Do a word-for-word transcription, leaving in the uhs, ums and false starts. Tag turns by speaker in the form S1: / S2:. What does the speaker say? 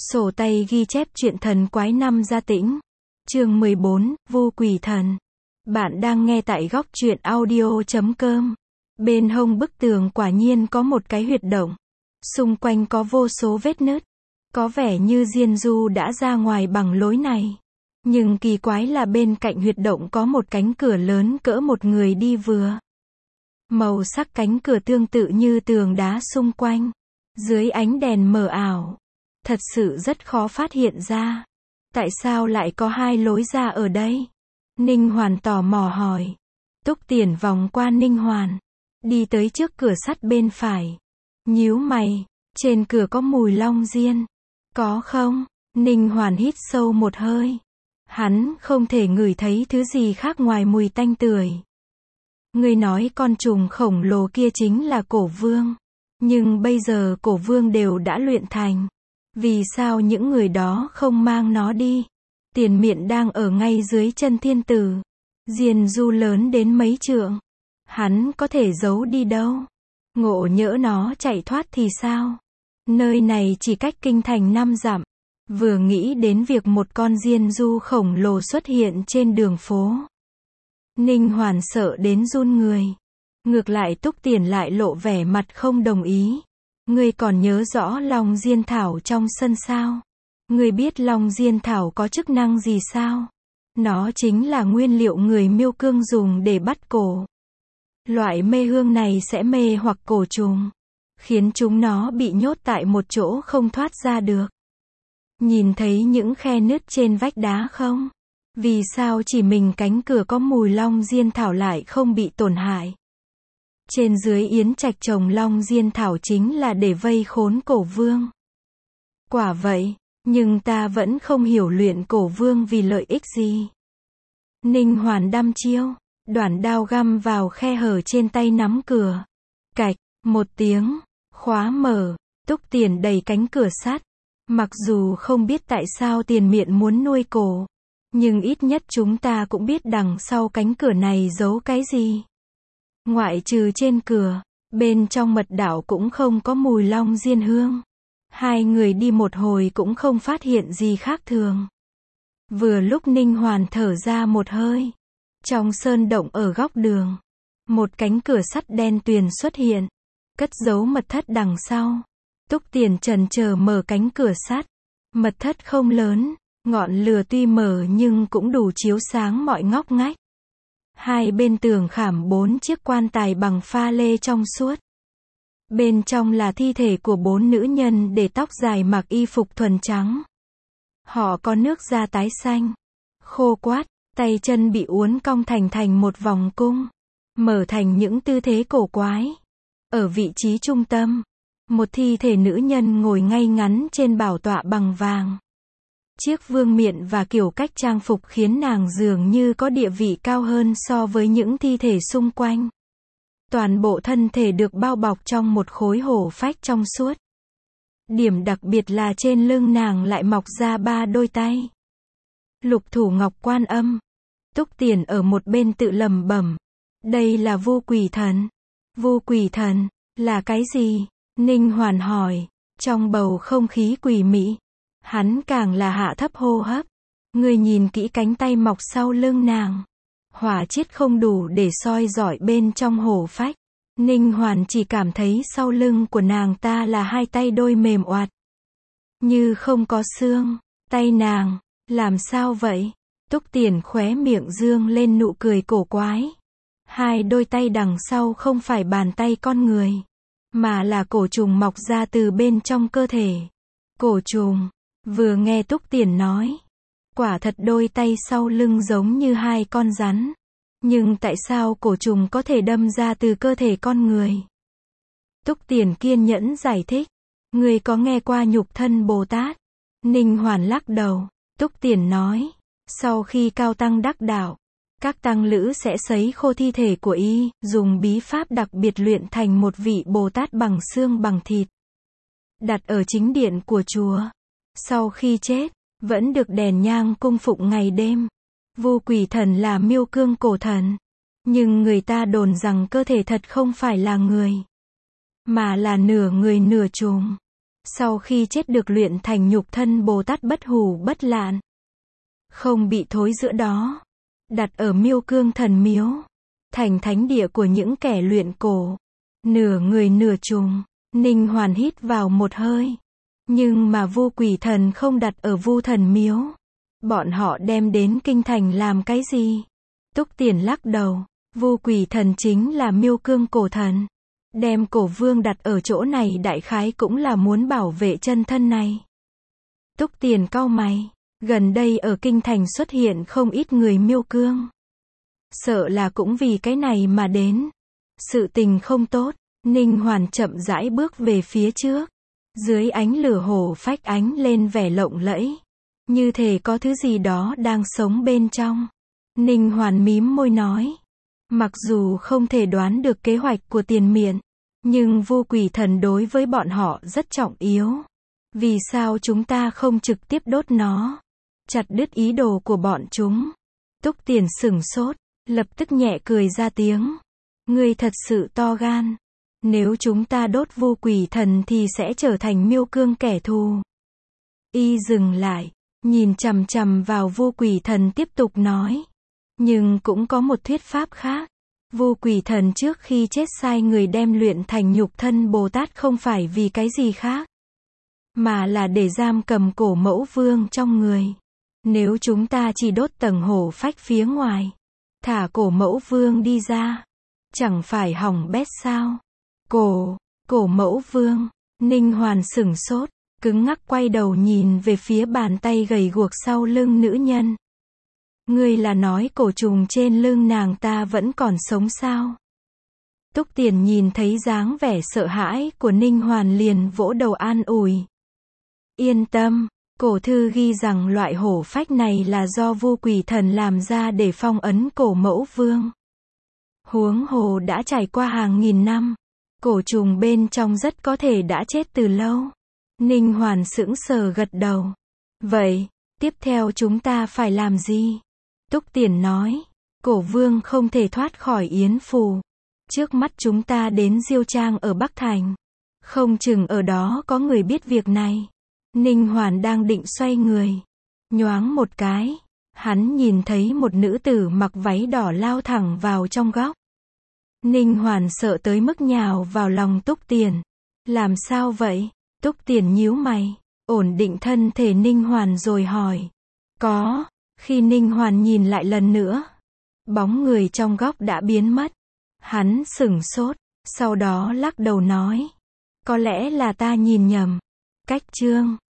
S1: Sổ tay ghi chép chuyện thần quái năm Gia Tĩnh. Chương mười bốn, Vu Quỷ Thần. Bạn đang nghe tại góc truyện audio chấm com. Bên hông bức tường quả nhiên có một cái huyệt động. Xung quanh có vô số vết nứt. Có vẻ như Diên Du đã ra ngoài bằng lối này. Nhưng kỳ quái là bên cạnh huyệt động có một cánh cửa lớn cỡ một người đi vừa. Màu sắc cánh cửa tương tự như tường đá xung quanh. Dưới ánh đèn mờ ảo, thật sự rất khó phát hiện ra. Tại sao lại có hai lối ra ở đây? Ninh Hoàn tò mò hỏi. Túc Tiền vòng qua Ninh Hoàn, đi tới trước cửa sắt bên phải. Nhíu mày, trên cửa có mùi long diên. Có không? Ninh Hoàn hít sâu một hơi. Hắn không thể ngửi thấy thứ gì khác ngoài mùi tanh tưởi. Người nói con trùng khổng lồ kia chính là Cổ Vương. Nhưng bây giờ Cổ Vương đều đã luyện thành. Vì sao những người đó không mang nó đi? Tiền Miện đang ở ngay dưới chân thiên tử. Diên Du lớn đến mấy trượng. Hắn có thể giấu đi đâu? Ngộ nhỡ nó chạy thoát thì sao? Nơi này chỉ cách kinh thành năm dặm. Vừa nghĩ đến việc một con Diên Du khổng lồ xuất hiện trên đường phố, Ninh Hoàn sợ đến run người. Ngược lại Túc Tiền lại lộ vẻ mặt không đồng ý. Ngươi còn nhớ rõ Long Diên Thảo trong sân sao? Ngươi biết Long Diên Thảo có chức năng gì sao? Nó chính là nguyên liệu người Miêu Cương dùng để bắt cổ. Loại mê hương này sẽ mê hoặc cổ trùng, khiến chúng nó bị nhốt tại một chỗ không thoát ra được. Nhìn thấy những khe nứt trên vách đá không? Vì sao chỉ mình cánh cửa có mùi Long Diên Thảo lại không bị tổn hại? Trên dưới yến trạch trồng Long Diên Thảo chính là để vây khốn Cổ Vương. Quả vậy, nhưng ta vẫn không hiểu luyện Cổ Vương vì lợi ích gì. Ninh Hoàn đăm chiêu, đoản đao găm vào khe hở trên tay nắm cửa. Cạch, một tiếng, khóa mở, Túc Tiền đẩy cánh cửa sắt. Mặc dù không biết tại sao Tiền Miện muốn nuôi cổ, nhưng ít nhất chúng ta cũng biết đằng sau cánh cửa này giấu cái gì. Ngoại trừ trên cửa, bên trong mật đảo cũng không có mùi long diên hương. Hai người đi một hồi cũng không phát hiện gì khác thường. Vừa lúc Ninh Hoàn thở ra một hơi, trong sơn động ở góc đường, một cánh cửa sắt đen tuyền xuất hiện, cất giấu mật thất đằng sau. Túc Tiền chần chờ mở cánh cửa sắt. Mật thất không lớn, ngọn lửa tuy mờ nhưng cũng đủ chiếu sáng mọi ngóc ngách. Hai bên tường khảm bốn chiếc quan tài bằng pha lê trong suốt. Bên trong là thi thể của bốn nữ nhân để tóc dài mặc y phục thuần trắng. Họ có nước da tái xanh, khô quắt, tay chân bị uốn cong thành thành một vòng cung, mở thành những tư thế cổ quái. Ở vị trí trung tâm, một thi thể nữ nhân ngồi ngay ngắn trên bảo tọa bằng vàng. Chiếc vương miện và kiểu cách trang phục khiến nàng dường như có địa vị cao hơn so với những thi thể xung quanh. Toàn bộ thân thể được bao bọc trong một khối hổ phách trong suốt. Điểm đặc biệt là trên lưng nàng lại mọc ra ba đôi tay. Lục thủ ngọc quan âm. Túc Tiền ở một bên tự lẩm bẩm. Đây là Vu Quỷ Thần. Vu Quỷ Thần, là cái gì? Ninh Hoàn hỏi. Trong bầu không khí quỷ mị, hắn càng là hạ thấp hô hấp. Người nhìn kỹ cánh tay mọc sau lưng nàng. Hỏa chiết không đủ để soi rọi bên trong hổ phách. Ninh Hoàn chỉ cảm thấy sau lưng của nàng ta là hai tay đôi mềm oạt, như không có xương. Tay nàng, làm sao vậy? Túc Tiền khóe miệng dương lên nụ cười cổ quái. Hai đôi tay đằng sau không phải bàn tay con người, mà là cổ trùng mọc ra từ bên trong cơ thể. Cổ trùng. Vừa nghe Túc Tiền nói, quả thật đôi tay sau lưng giống như hai con rắn. Nhưng tại sao cổ trùng có thể đâm ra từ cơ thể con người? Túc Tiền kiên nhẫn giải thích. Người có nghe qua nhục thân Bồ Tát? Ninh Hoàn lắc đầu. Túc Tiền nói, sau khi cao tăng đắc đạo, các tăng lữ sẽ sấy khô thi thể của y, dùng bí pháp đặc biệt luyện thành một vị Bồ Tát bằng xương bằng thịt, đặt ở chính điện của chùa. Sau khi chết, vẫn được đèn nhang cung phụng ngày đêm. Vu Quỷ Thần là Miêu Cương cổ thần, nhưng người ta đồn rằng cơ thể thật không phải là người, mà là nửa người nửa trùng. Sau khi chết được luyện thành nhục thân Bồ Tát bất hủ bất lạn. Không bị thối giữa đó. Đặt ở Miêu Cương Thần Miếu. Thành thánh địa của những kẻ luyện cổ. Nửa người nửa trùng. Ninh Hoàn hít vào một hơi. Nhưng mà Vu Quỷ Thần không đặt ở Vu Thần Miếu. Bọn họ đem đến kinh thành làm cái gì? Túc Tiền lắc đầu. Vu Quỷ Thần chính là Miêu Cương cổ thần. Đem cổ vương đặt ở chỗ này đại khái cũng là muốn bảo vệ chân thân này. Túc Tiền cau mày. Gần đây ở kinh thành xuất hiện không ít người Miêu Cương. Sợ là cũng vì cái này mà đến. Sự tình không tốt. Ninh Hoàn chậm rãi bước về phía trước. Dưới ánh lửa hổ phách ánh lên vẻ lộng lẫy. Như thể có thứ gì đó đang sống bên trong. Ninh Hoàn mím môi nói. Mặc dù không thể đoán được kế hoạch của Tiền Miện. Nhưng Vu Quỷ Thần đối với bọn họ rất trọng yếu. Vì sao chúng ta không trực tiếp đốt nó? Chặt đứt ý đồ của bọn chúng. Túc Tiền sửng sốt. Lập tức nhẹ cười ra tiếng. Ngươi thật sự to gan. Nếu chúng ta đốt Vu Quỷ Thần thì sẽ trở thành Miêu Cương kẻ thù. Y dừng lại. Nhìn chằm chằm vào Vu Quỷ Thần tiếp tục nói. Nhưng cũng có một thuyết pháp khác. Vu Quỷ Thần trước khi chết sai người đem luyện thành nhục thân Bồ Tát không phải vì cái gì khác. Mà là để giam cầm cổ mẫu vương trong người. Nếu chúng ta chỉ đốt tầng hổ phách phía ngoài. Thả cổ mẫu vương đi ra. Chẳng phải hỏng bét sao? Cổ, cổ mẫu vương. Ninh Hoàn sửng sốt. Cứng ngắc quay đầu nhìn về phía bàn tay gầy guộc sau lưng nữ nhân. Ngươi là nói cổ trùng trên lưng nàng ta vẫn còn sống sao? Túc Tiền nhìn thấy dáng vẻ sợ hãi của Ninh Hoàn liền vỗ đầu an ủi. Yên tâm, cổ thư ghi rằng loại hổ phách này là do Vu Quỷ Thần làm ra để phong ấn cổ mẫu vương. Huống hồ đã trải qua hàng nghìn năm. Cổ trùng bên trong rất có thể đã chết từ lâu. Ninh Hoàn sững sờ gật đầu. Vậy, tiếp theo chúng ta phải làm gì? Túc Tiền nói. Cổ vương không thể thoát khỏi Yến Phù. Trước mắt chúng ta đến Diêu Trang ở Bắc Thành. Không chừng ở đó có người biết việc này. Ninh Hoàn đang định xoay người. Nhoáng một cái. Hắn nhìn thấy một nữ tử mặc váy đỏ lao thẳng vào trong góc. Ninh Hoàn sợ tới mức nhào vào lòng Túc Tiền. Làm sao vậy? Túc Tiền nhíu mày. Ổn định thân thể Ninh Hoàn rồi hỏi. Có. Khi Ninh Hoàn nhìn lại lần nữa. Bóng người trong góc đã biến mất. Hắn sửng sốt. Sau đó lắc đầu nói. Có lẽ là ta nhìn nhầm. Cách chương